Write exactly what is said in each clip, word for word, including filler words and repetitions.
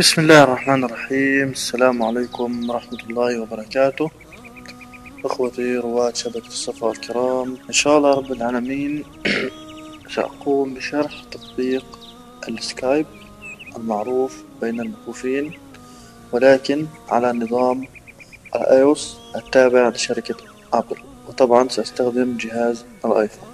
بسم الله الرحمن الرحيم. السلام عليكم ورحمة الله وبركاته. أخوتي رواد شبكة الصفا الكرام، إن شاء الله رب العالمين سأقوم بشرح تطبيق السكايب المعروف بين المكفوفين، ولكن على نظام الاي او اس التابع لشركة ابل، وطبعا سأستخدم جهاز الايفون.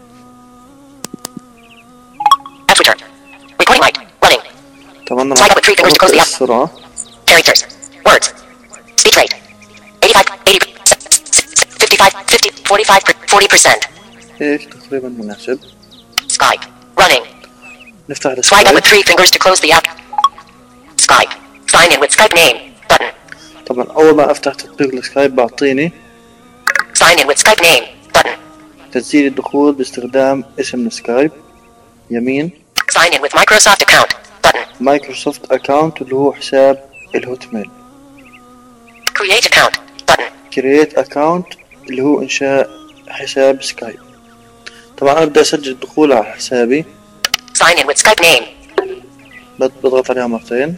طبعا راح أضغط السرعة. Characters, words, speech rate, eighty-five, eighty, fifty-five, fifty, forty-five, forty percent. هيك تقريبا مناسب. Skype, running. نفتح Swipe up السكايب. with three fingers to close the app. Skype, sign in with Skype name, button. طبعا أول ما أفتح تطبيق السكايب بعطيني Sign in with Skype name, button. تسجيل الدخول باستخدام اسم السكايب يمين. Sign in with Microsoft account, button. مايكروسوفت اكاونت اللي هو حساب الهوت ميل. Create account, button. كرييت اكاونت اللي هو انشاء حساب سكايب. طبعا ابدا اسجل الدخول على حسابي. Sign in with Skype name. بضغط عليها مرتين.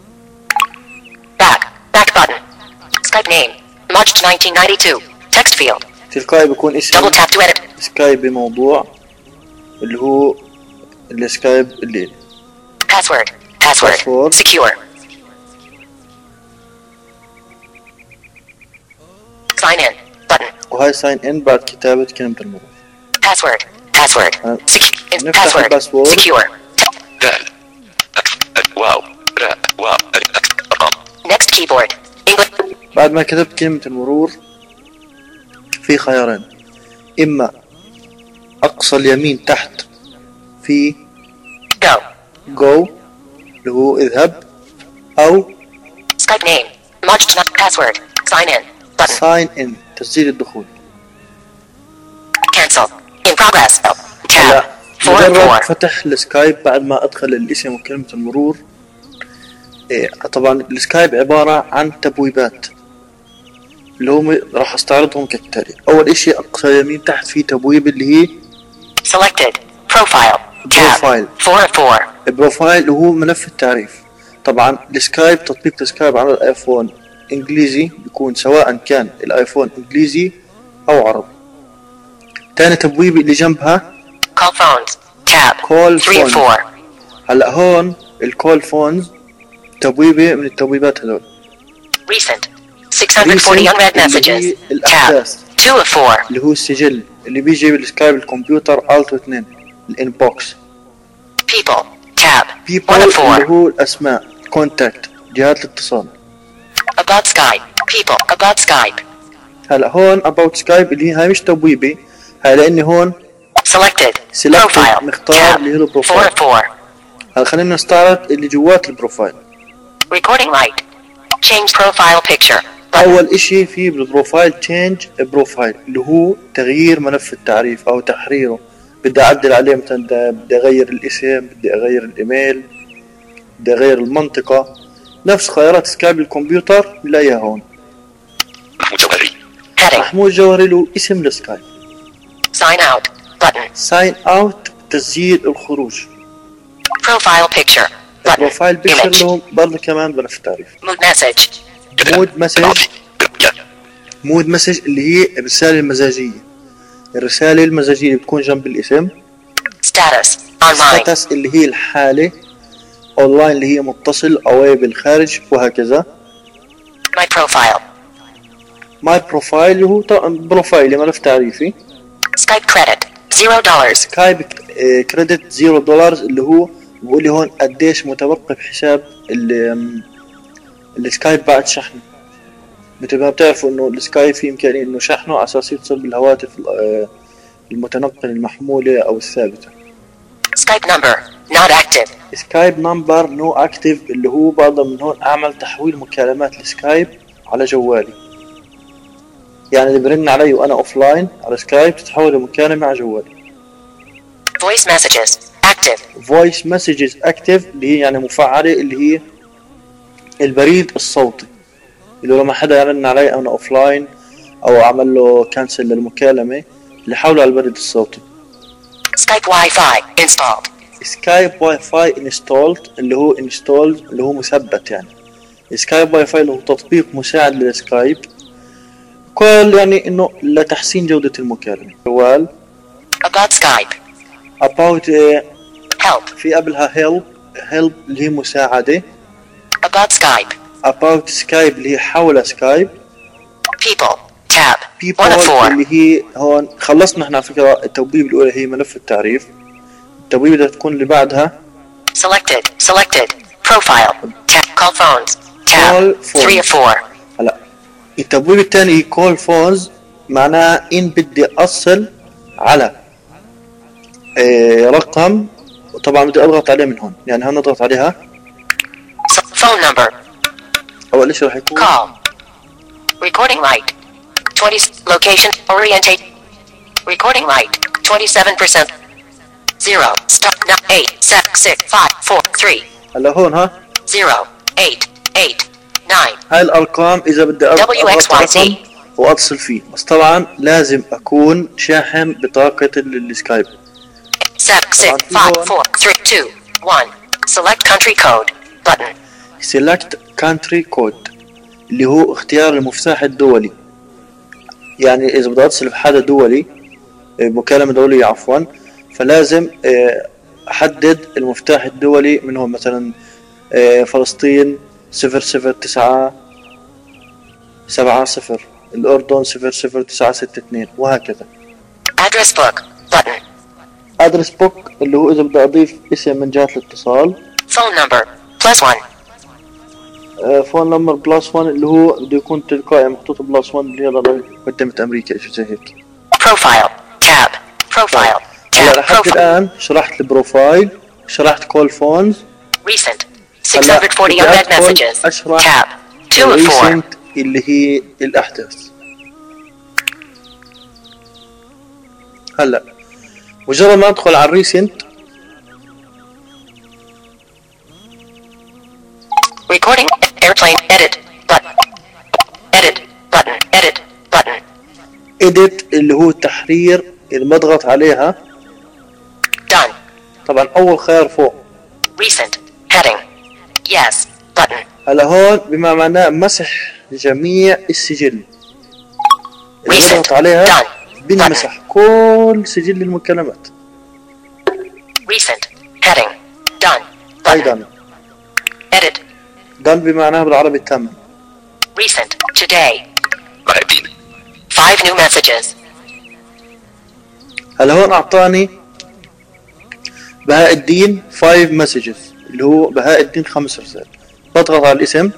Back, back button. Skype name, March nineteen ninety-two. Text field. تلقائي بيكون اسم Double tap to edit. سكايب بموضوع اللي هو السكايب اللي Password, password, Password. secure. Sign in, button. وهاي ساين ان بعد كتابة كلمة المرور. Password, password, أه. secure. نفتح Password, الباسورد. secure. دال واو راء واو أرقام. Next keyboard, English. بعد ما كتبت كلمة المرور في خيارين، اما اقصى اليمين تحت في Go. جو اللي هو اذهب، او Skype name, March not password. Sign in, button. ساين ان تسجيل الدخول. Cancel. In progress. Tab. هلا Four مجرد four. فتح السكايب بعد ما ادخل الاسم وكلمة المرور. إيه طبعا السكايب عبارة عن تبويبات اللي هم راح استعرضهم كالتالي. اول اشي اقصى يمين تحت في تبويب اللي هي Selected. Profile. Tab. Profile. Four four. البروفايل اللي هو ملف التعريف. طبعا السكايب تطبيق السكايب على الايفون انجليزي بيكون سواء كان الايفون انجليزي او عربي. تاني تبويبة اللي جنبها Call phones. Tab. Call Three phones. four. هلا هون الكول فونز تبويبة من التبويبات هذول. Recent. six hundred forty Recent unread اللي messages. هي Tab. الأحداث Two of four. اللي هو السجل اللي بيجي بالسكايب الكمبيوتر التو اثنين الانبوكس. People. Tab. people One of اللي four. هو الاسماء كونتاكت جهات الاتصال. About Skype. People. About Skype. هلا هون about سكايب اللي هي هاي مش تبويبة، هاي لاني هون Selected. Selected. Profile. مختار Tab. اللي هو Four البروفايل. of four. هلا خلينا نستعرض اللي جوات البروفايل. Recording light. Change profile picture. Button. اول اشي في بالبروفايل change بروفايل اللي هو تغيير ملف التعريف او تحريره. بدي اعدل عليه مثلا بدي اغير الاسم، بدي اغير الايميل، بدي اغير المنطقة. نفس خيارات سكايب الكمبيوتر بنلاقيها هون. محمود جوهري. Heading. محمود جوهري له اسم السكايب. Sign out. Button. ساين اوت تسجيل الخروج. Profile picture. Button. بروفايل بيكتشر Image. له برضه كمان ملف التعريف. Mood message. مود مسج. مود مسج اللي هي الرسالة المزاجية. الرسالة المزاجية اللي بتكون جنب الاسم. Status. Online. ستاتس اللي هي الحالة. اونلاين اللي هي متصل او بالخارج وهكذا. My profile. ماي بروفايل اللي هو طبعا بروفايلي ملف تعريفي. Skype credit. Zero dollars. سكايب كريدت زيرو دولار اللي هو بقول لي هون قديش متبقي بحساب ال- السكايب بعد شحنه. مثل ما بتعرفوا انه السكايب في امكانية انه شحنه على اساس يتصل بالهواتف آه، المتنقل المحمولة او الثابتة. Skype number. Not active. سكايب نمبر نو اكتيف اللي هو بقدر من هون اعمل تحويل مكالمات السكايب على جوالي. يعني اللي برن علي وانا اوف لاين على سكايب تتحول لمكالمة على جوالي. Voice messages. Active. voice messages active اللي هي يعني مفعلة اللي هي البريد الصوتي اللي لما حدا يرن علي انا اوف لاين او اعمل له كانسل للمكالمة اللي حوله على البريد الصوتي. Skype Wi-Fi installed. سكايب واي فاي انستولد اللي هو انستولد اللي هو مثبت يعني سكايب واي فاي هو تطبيق مساعد للسكايب، كول يعني انه لتحسين جودة المكالمة. جوال About Skype. about uh, Help. في قبلها help help اللي هي مساعدة. About Skype. about سكايب اللي هي حول سكايب. People. Tab. people One of four. اللي هي هون خلصنا احنا على فكرة. التوبيب الأولى هي ملف التعريف. التوبيب بدها تكون اللي بعدها Selected. Selected. Profile. Tab. Call phones. Call Tab. phones. Three of four. هلا التبويب الثاني هي كول فونز، معناها ان بدي اصل على إيه رقم، وطبعا بدي اضغط عليه من هون. يعني هون نضغط عليها. S- Phone number. اول شيء راح يكون Call. Recording light. twenty. Location. Orientate. Recording light. twenty-seven percent. Zero. Stop. Now. Eight. Seven. Six. Five. Four. Three. هلا هون ها Zero. Eight. Eight. Nine. هاي الارقام اذا بدي اضغط W X Y Z. رقم واتصل فيه، بس طبعا لازم اكون شاحن بطاقة ال- السكايب. Seven. Six. Five. Four. Three. Two. One. Select country code. Button. select country code اللي هو اختيار المفتاح الدولي. يعني اذا بدي اتصل بحدا دولي، مكالمة دولية عفوا، فلازم اه، احدد المفتاح الدولي من هون. مثلا اه، فلسطين صفر صفر تسعة سبعة صفر، الاردن صفر صفر تسعة ستة اثنين، وهكذا. Address book. Button. ادرس بوك اللي هو اذا بدي اضيف اسم من جهة الاتصال. Phone number. Plus one. فون نمبر بلس واحد اللي هو بده يكون تلقائي محطوط بلس واحد اللي هي قدمة امريكا شيء زي هيك. Profile. Tab. Profile. هلا Tab. لحد Profile. الان شرحت البروفايل، شرحت كول فونز. Recent. six hundred forty بدي unread أدخل messages. أشرح Tab. Two of four. recent اللي هي الأحداث. هلا مجرد ما أدخل على الريسنت Recording. Airplane. Edit. Button. Edit. Button. Edit. Button. edit اللي هو التحرير اللي بضغط عليها. Done. طبعا أول خيار فوق. Recent. Heading. Yes. Button. هلا هون بما معناه مسح جميع السجل. إذا Recent. بضغط عليها Done. بنمسح كل سجل المكالمات. Recent. Heading. Done. Button. أيضا Edit. done بمعناه بالعربي تم. Recent. Today. لاعبين. Five new messages. هلا هون أعطاني بهاء الدين five messages اللي هو بهاء الدين خمس رسائل. بضغط على الاسم.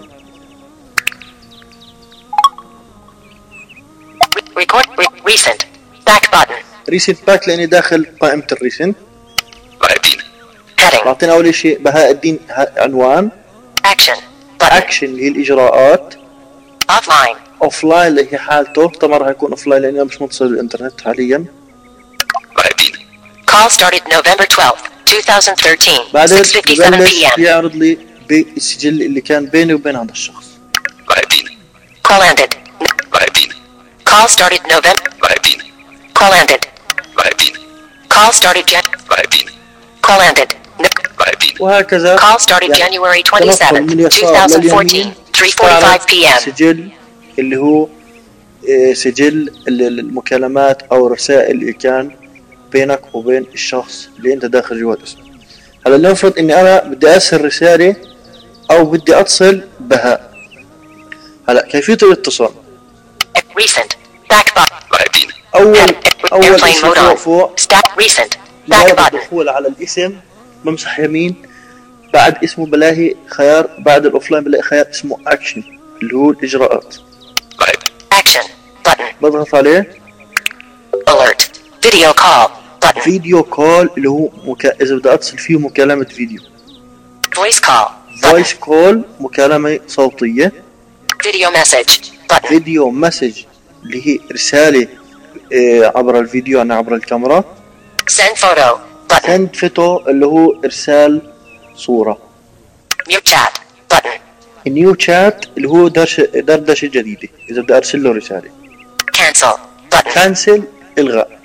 Re- record. Re- recent. Back button. ريسنت باك لاني داخل قائمة الريسنت. لاعبين. Heading. بعطينا اول شيء بهاء الدين ه- عنوان. Action. Button. اكشن اللي هي الاجراءات. Offline. اوف لاين اللي هي حالته، طبعا راح يكون اوف لاين لاني مش متصل بالانترنت حاليا. لاعبين. Call started November twelfth, twenty thirteen. بعدين six fifty-seven ببلش p m. بيعرض لي بالسجل اللي كان بيني وبين هذا الشخص. لاعبين. Call ended. لاعبين. Call started November. لاعبين. Call ended. لاعبين. Call started Jan. لاعبين. Call ended. No- لاعبين. وهكذا. Call started يعني January تنقل من twenty-seventh, اليسار twenty لليمين fourteen. three forty-five p m. سجل اللي هو آه، سجل ال- ال- المكالمات او الرسائل اللي كان بينك وبين الشخص اللي انت داخل جوات اسمه. هلا لنفرض اني انا بدي ارسل رسالة او بدي اتصل بهاء. هلا كيفية الاتصال؟ Recent. Back button. لاعبين. اول Head- اول Airplane اسم mode فوق on. فوق Stack. Recent. Back بعد button. الدخول على الاسم بمسح يمين، بعد اسمه بلاقي خيار، بعد الاوفلاين بلاقي خيار اسمه اكشن اللي هو الاجراءات. لاعب. Action. Button. بضغط عليه. Alert. Video call. Button. فيديو كول اللي هو مكا... اذا بدي اتصل فيه مكالمة فيديو. Voice call. Button. فويس كول مكالمة صوتية. Video message. Button. فيديو مسج اللي هي رسالة آه، عبر الفيديو يعني عبر الكاميرا. Send photo. Button. سند فوتو اللي هو ارسال صورة. Mute chat. Button. نيو شات اللي هو درش... دردشة جديدة اذا بدي ارسل له رسالة. Cancel. Button. كانسل الغاء.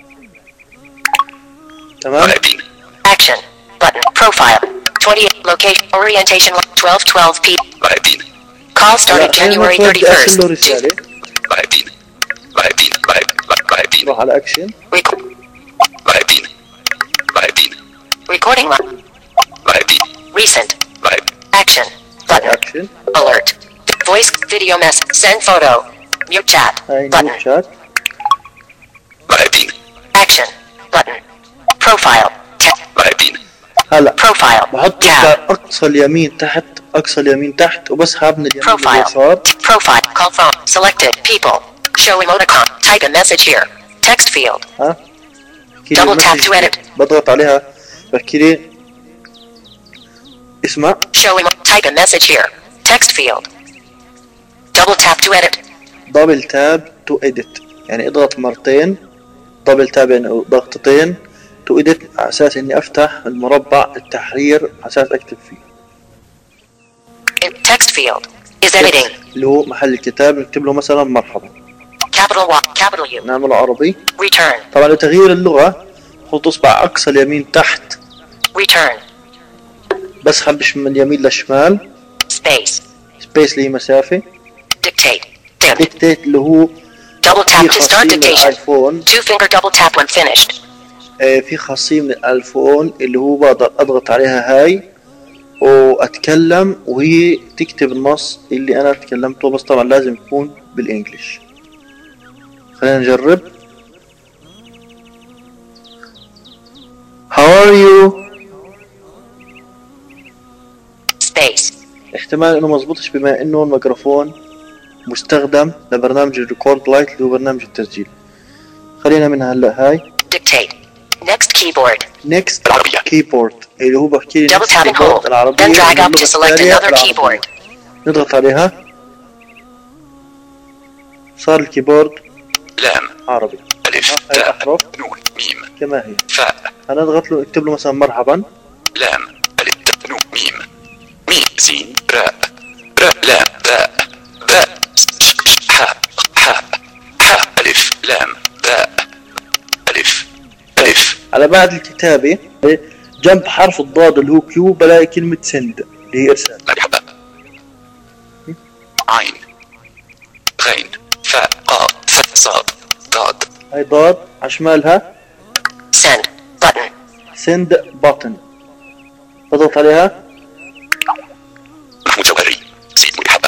تمام. لاعبين. Action. Button. Profile. twenty-eight. Location. Orientation. twelve twelve p. لاعبين. Call started January thirty-first. له رسالة. لاعبين لاعبين لاعبين روح على اكشن. لاعبين لاعبين Recording line. لاعبين Recent. لاعب Action. Button. اكشن. Alert. Voice. Video mess. Send photo. Mute chat. هاي Button. نيو شات. لاعبين Action. Button. Profile. Tab. لاعبين هلا Profile. بحط Tab. اقصى اليمين تحت، اقصى اليمين تحت، وبسحب من اليمين Profile. لليسار. Profile. Call phone. Selected. People. Show emoticon. Type a message here. Text field. ها بحكي لي Double tap المسج، to edit. بضغط عليها بحكي لي اسمع. Show emo- Type a message here. Text field. Double tap to edit. دبل تاب تو اديت، يعني اضغط مرتين. دبل تاب يعني ضغطتين. تو اديت على اساس اني افتح المربع التحرير على اساس اكتب فيه. In text field. Is editing. اللي هو محل الكتاب نكتب له مثلا مرحبا. Capital Y. Capital U. نعمله عربي. Return. طبعا لتغيير اللغة خط اصبع اقصى اليمين تحت، Return. بسحبش من اليمين للشمال. Space. سبيس اللي هي مسافة. Dictate. Dim. ديكتيت اللي هو Double في tap to start خاصية من dictation. الايفون. Two finger double tap when finished. آه، في خاصية من الايفون اللي هو بقدر اضغط عليها هاي واتكلم وهي تكتب النص اللي انا تكلمته، بس طبعا لازم يكون بالانجليش. خلينا نجرب. How are you؟ Space. احتمال انه مزبوطش بما انه الميكروفون مستخدم لبرنامج الريكورد لايت اللي هو برنامج التسجيل. خلينا من هلا هاي. Dictate. Next keyboard. next العربية. keyboard اللي هو بحكي لي Double next tap and keyboard hold. العربية. Then drag up اللغة to select الثانية another العربية. keyboard. نضغط عليها صار الكيبورد لام عربي. ألف هاي تاء الأحرف نون ميم كما هي. فاء هنضغط له نكتب له مثلا مرحبا. لام ألف تاء نون ميم ميم سين راء راء لام باء باء ش- ش- حاء حاء حاء ألف لام باء ألف ألف على بعد الكتابة جنب حرف الضاد اللي هو كيو بلاقي كلمة سند اللي هي إرسال. مرحبا عين غين فاء قاف فاء صاد ضاد هاي ضاد على شمالها Send. Button. سند بutton، بضغط عليها. محمود جوهري سيد مرحبا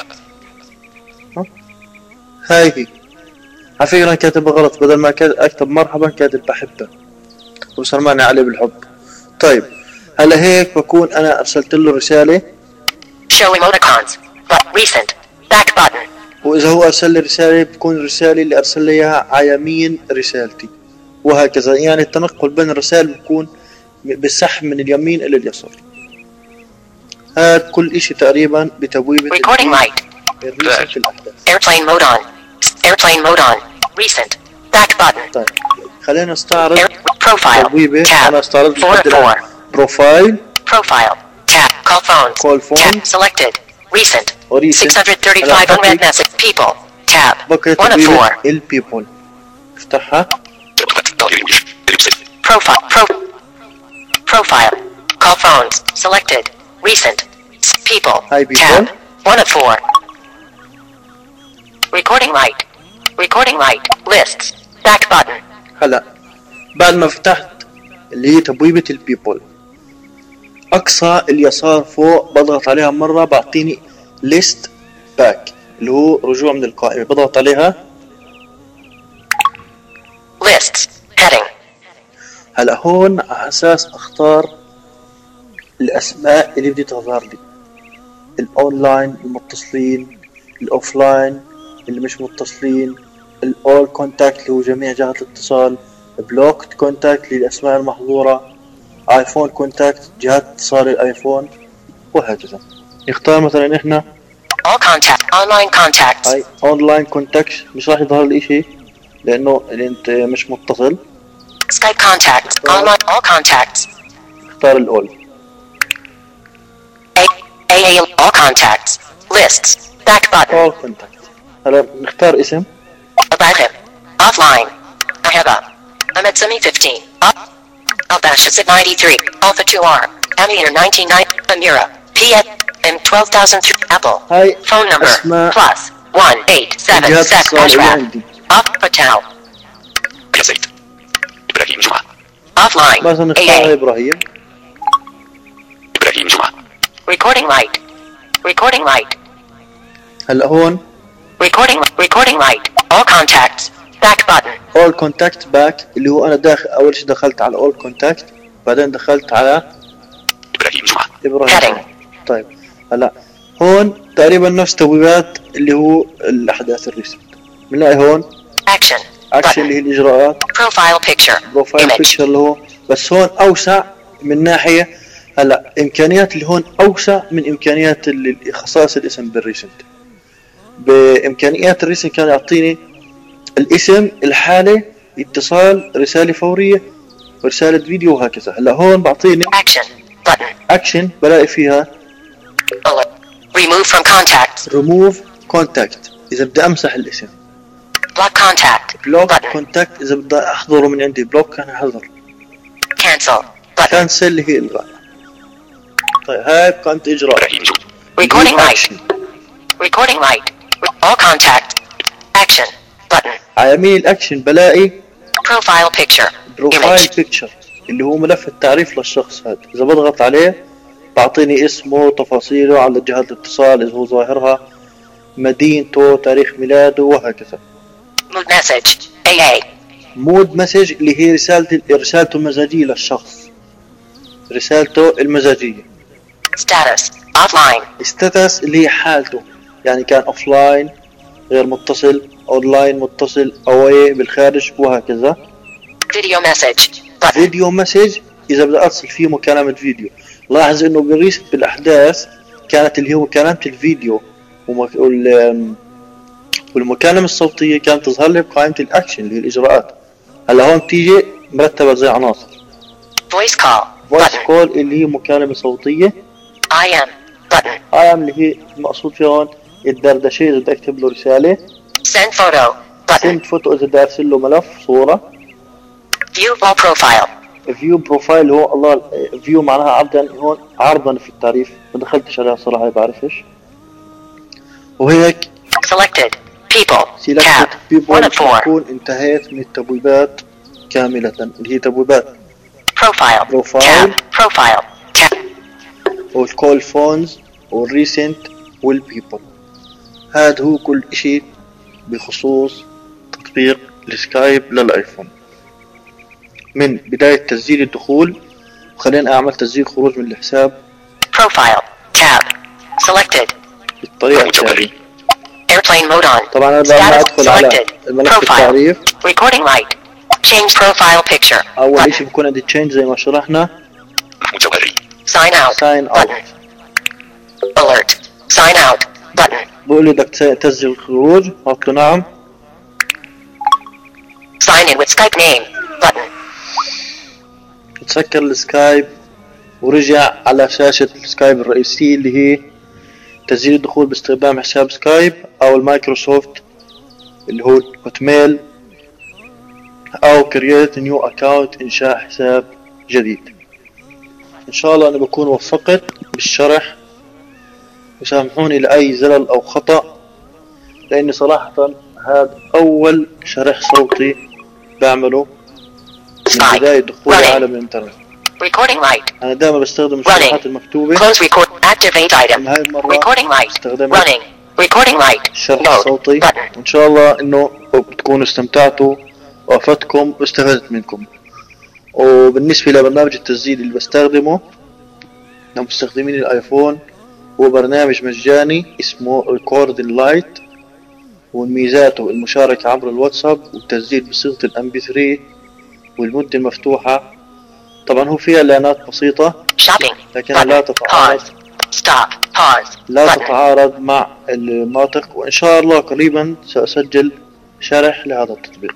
هاي هي. على فكرة أنا كاتبها غلط، بدل ما كات- أكتب مرحبا كاتب بحبه وصار معني عليه بالحب. طيب هلا هيك بكون أنا أرسلت له رسالة، Show emoticons. But recent. Back button. وإذا هو أرسل لي رسالة بتكون الرسالة اللي أرسل لي إياها على يمين رسالتي، وهكذا. يعني التنقل بين الرسائل بيكون بالسحب من اليمين إلى اليسار. هذا كل إشي تقريبا بتبويبة Recording light. الريسة الأحداث. Airplane mode on. Airplane mode on. Recent. Back button. طيب خلينا نستعرض Air profile. تبويبة. أنا Tab. استعرضت Four لحد of four. الآن. بروفايل. Profile. Tab. Call phones. Call phone. Tab. Selected. Recent. وريسنت. six hundred thirty-five أنا unread message. People. Tab. بكرة One of تبويبة four. البيبول. افتحها. Profile. Pro. Profile. Call phones. Selected. Recent. S- People. Hi, people. Tab. One of four. Recording light. Recording light. Lists. Back button. هلا بعد ما فتحت اللي هي تبويبة البيبول، أقصى اليسار فوق بضغط عليها مرة بعطيني list back اللي هو رجوع من القائمة. بضغط عليها. Lists. Heading. هلا هون على أساس أختار الأسماء اللي بدي تظهر لي، الأونلاين المتصلين، الأوفلاين اللي مش متصلين، الأول كونتاكت اللي هو جميع جهات الاتصال، بلوكت كونتاكت للأسماء المحظورة، آيفون كونتاكت جهات اتصال الآيفون، وهكذا. نختار مثلا إحنا All contact. Online contacts. هاي أونلاين كونتاكت، مش راح يظهر لي إشي لأنه اللي أنت مش متصل. Skype contacts. Online. All contacts. اختار الأول. A. A. A. All contacts. Lists. Back button. أول كونتاكت. هلا نختار اسم. About him. Offline. Aheba. Ahmed Sami fifteen. Up. Albashazit ninety-three. Alpha two R. Amir nineteen nine. Amira. P. M twelve thousand Apple. هاي Phone number أسماء plus one eight seven الجهات sec الاتصالية Ashraf. عندي. Off Patel. يا زيد إبراهيم جمعة Offline. مثلا نختار A A. إبراهيم. إبراهيم جمعة Recording light. Recording light. هلا هون Recording recording light. All contacts. Back button. all contact back اللي هو أنا داخل أول شيء دخلت على all contact بعدين دخلت على إبراهيم جمعة إبراهيم. Heading. طيب هلا هون تقريبا نفس تبويبات اللي هو الأحداث الريسنت. بنلاقي هون Action. أكشن اللي هي الإجراءات، Profile picture. بروفايل Image. بيكتشر اللي هو بس هون أوسع من ناحية. هلا إمكانيات اللي هون أوسع من إمكانيات اللي خصائص الاسم بالريسنت. بإمكانيات الريسنت كان يعطيني الاسم، الحالة، اتصال، رسالة فورية، ورسالة فيديو وهكذا. هلا هون بعطيني Action. Button. أكشن بلاقي فيها Alert. Remove from contacts. ريموف كونتاكت إذا بدي أمسح الاسم، Block contact. بلوك Button. كونتاكت إذا بدي أحضره من عندي، بلوك كان أحضر، Cancel. Button. كانسل اللي هي إلغاء. طيب هاي كانت إجراء. إبراهيم جمعة Recording light. أكشن. Recording light. All contact. Action. Button. على يمين الأكشن بلاقي Profile picture. بروفايل Image. بيكتشر اللي هو ملف التعريف للشخص هذا. إذا بضغط عليه بعطيني اسمه، تفاصيله، على جهات الاتصال إذا هو ظاهرها، مدينته، تاريخ ميلاده وهكذا. Mood message. A A. مود مسج اللي هي رسالة رسالته المزاجية للشخص، رسالته المزاجية. Status. Offline. ستاتس اللي هي حالته، يعني كان اوفلاين غير متصل، اونلاين متصل، اواي بالخارج وهكذا. Video message. Button. فيديو مسج اذا بدي ارسل فيه مكالمة فيديو. لاحظ انه بالريست بالاحداث كانت اللي هو مكالمة الفيديو ومك... وال... والمكالمة الصوتية كانت تظهر لي بقائمة الاكشن اللي هي الاجراءات. هلا هون بتيجي مرتبة زي عناصر. Voice call. فويس Button. كول اللي هي مكالمة صوتية. I am. Button. اي ام اللي هي المقصود فيها هون الدردشة اذا بدي اكتب له رسالة. Send photo. Button. سند فوتو اذا بدي ارسل له ملف صورة. View all profile. فيو بروفايل هو الله فيو معناها عرضا، هون عرضا في التعريف ما دخلتش عليها صراحة ما بعرفش. وهيك Selected. People. سيلكتد Tab. بيبول one of four. تكون انتهيت من التبويبات كاملة اللي هي تبويبات Profile. Profile. Tab. Profile. Tab. والكول فونز والريسنت والبيبول. هذا هو كل اشي بخصوص تطبيق السكايب للايفون من بداية تسجيل الدخول. وخلينا اعمل تسجيل خروج من الحساب Profile. Tab. Selected. بالطريقة مجرد. التالية. Airplane mode on. طبعا انا لما Status ادخل على selected. الملف Profile. التعريف Recording light. Change profile picture. اول Button. اشي بكون عندي تشينج زي ما شرحنا. محمود جوهري Sign out. ساين اوت. Button. Alert. Sign out. Button. بقول لي بدك تسجل الخروج، قلت له نعم. Sign in with Skype name. Button. تسكر السكايب ورجع على شاشة السكايب الرئيسية اللي هي تسجيل الدخول باستخدام حساب سكايب او المايكروسوفت اللي هو هوت ميل او كرييت نيو اكاونت، انشاء حساب جديد. ان شاء الله انا بكون وفقت بالشرح، وسامحوني لاي زلل او خطأ لاني صراحة هذا اول شرح صوتي بعمله من بداية دخولي عالم الانترنت. Recording light. انا دائما بستخدم الشروحات المكتوبة. Close record. Activate item. أما هاي المرة Recording light. استخدمت Running. Recording light. الشرح Mode. الصوتي. Button. وان شاء الله انه بتكونوا استمتعتوا وافدتكم واستفدت منكم. وبالنسبة لبرنامج التسجيل اللي بستخدمه لمستخدمين الايفون هو برنامج مجاني اسمه Recording Light، وميزاته المشاركة عبر الواتساب والتسجيل بصيغة الام بي ثري والمدة المفتوحة. طبعا هو فيها اعلانات بسيطة Shopping. لكنها لا Button. تتعارض Pause. Stop. Pause. لا Button. تتعارض مع الناطق. وإن شاء الله قريبا سأسجل شرح لهذا التطبيق.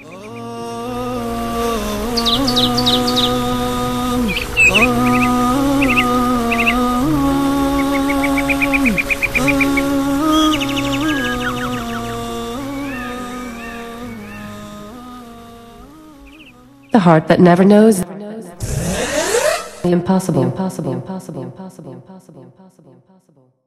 The heart that never knows the impossible, impossible, impossible, impossible, impossible, impossible, impossible.